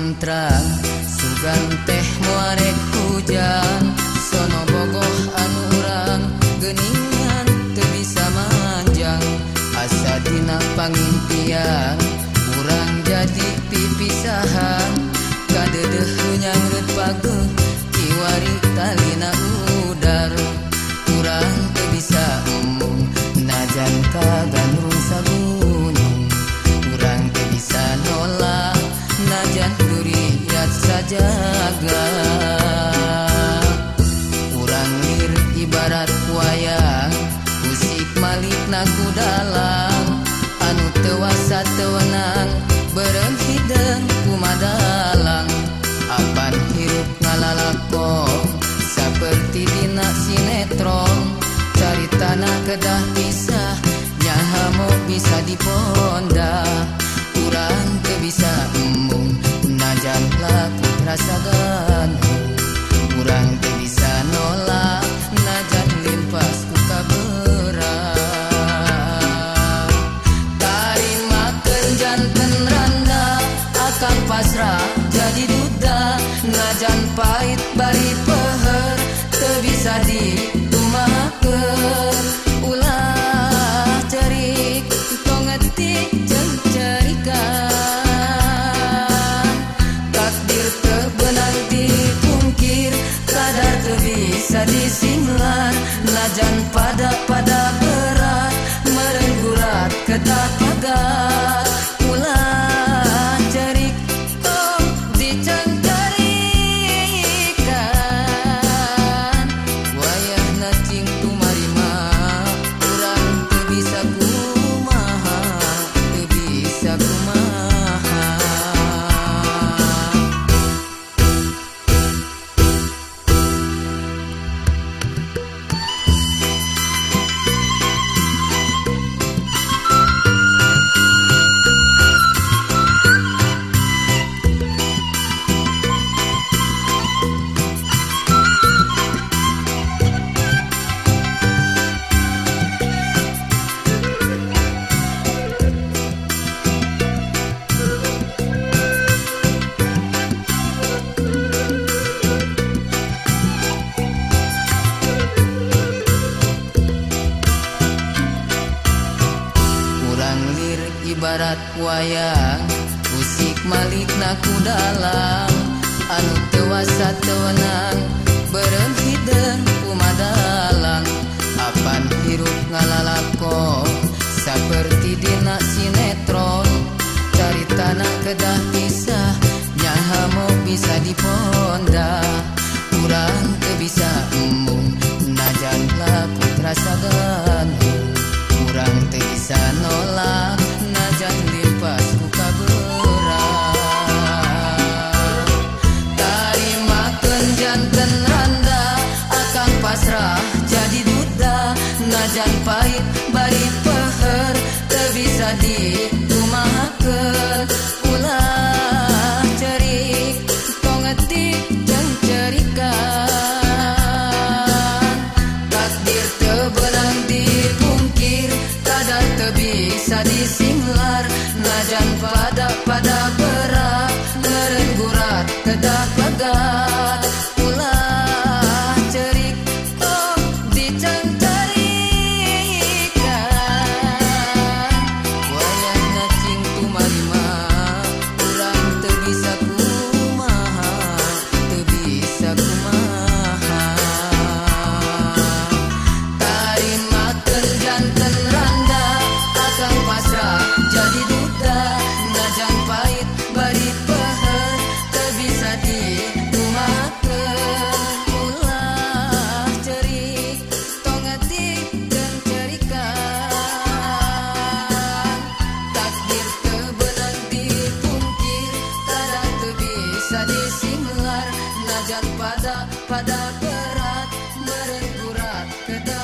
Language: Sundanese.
mantra sugan teh muarek hujan sono bogoh anu urang geuningan teu bisa manjang asa dina pangimpian urang jadi pipisahan kadeudeuh nyangreut pageuh kiwari talina udar urang teu bisa umum najan kagandrung sagunung urang teu bisa nolak najan duriat sajaga urang lir ibarat wayang musik malikna kudalang anu teu wasa teu wenang beureum hideung kumadalang apan hirup ngalalakon saperti dina sinetron caritana kedah kisah nyaha mau bisa diponda urang teu bisa embung najan laku rasa gandung urang teu bisa nolak najan limpas ku kabeurang tarimakeun janten randa akang pasrah jadi duda najan pait bari peuheur teu bisa ditumakeun ulah cerik tong ngetik jeung cerikan takdir teu beunang dipungkir kadar teu bisa disinglar najan pada berat meureun gurat kedah pagar ulah cerik tong dicengcerikan wayahna cing tumarima urang teu bisa kumaha teu bisa kumaha. Ibarat wayang musik malikna kudalang anu teu wasa teu wenang beureum hideung kumadalang apan hirup ngalalakon saperti dina sinetron caritana kedah kisah nyaha mau bisa diponda urang teu bisa embung najan laku rasa gandung urang teu bisa nolak najan limpas ku kabeurang tarimakeun janten randa akang pasrah jadi duda najan pait bari peuheur teu bisa ditumahakeun ulah cerik tong ngetik jeung cerikan takdir teu beunang dipungkir kadar teu bisa disinglar najan pada berat meureun gurat kedah pagar ulah cerik tong dicengcerikan wayahna cing tumarima urang teu bisa kumaha teu bisa kumaha tarimakeun janten randa akang pasrah jadi duda najan pait bari peuheur teu bisa ditumakeun ulah cerik tong ngetik jeung cerikan takdir teu beunang dipungkir kadar teu bisa disinglar najan pada berat meureun gurat kedah